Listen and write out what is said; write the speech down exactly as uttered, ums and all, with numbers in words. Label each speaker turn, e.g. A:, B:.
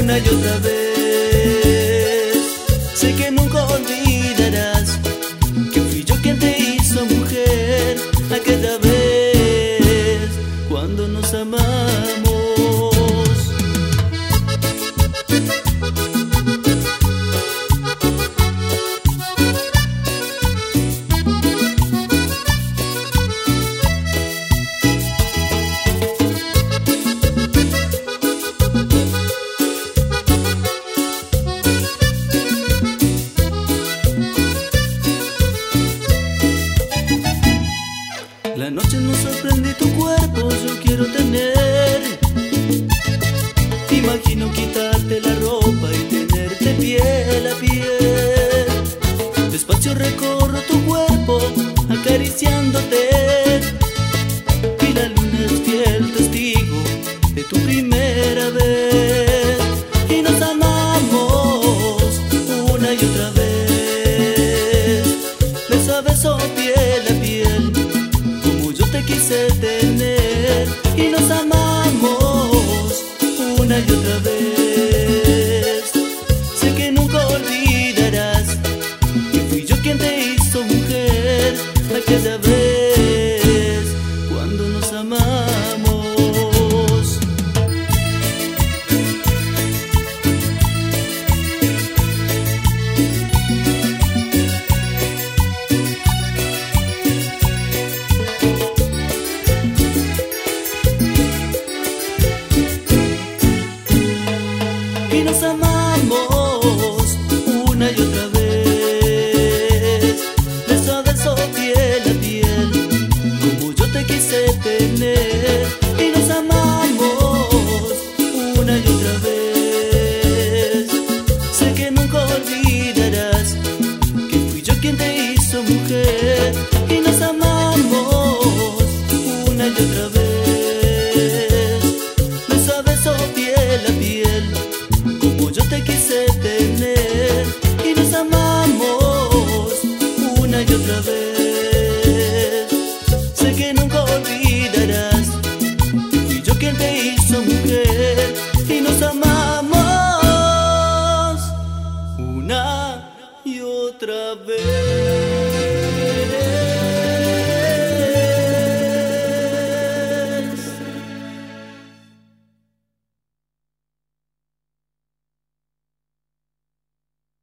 A: una y otra vez. Sé que nunca olvidarás que fui yo quien te hizo mujer aquella vez cuando nos amamos. La noche nos sorprende tu cuerpo, yo quiero tener. Imagino quitarte la ropa y tenerte piel a piel. Despacio recorro tu cuerpo, acariciándote. Y la luna es fiel testigo de tu primera vez. Y nos amamos una y otra vez. Beso a beso, piel a piel, te quise tener. Y nos amamos una y otra vez. Sé que nunca olvidarás que fui yo quien te hizo mujer aquella vez cuando nos amamos. Y nos amamos.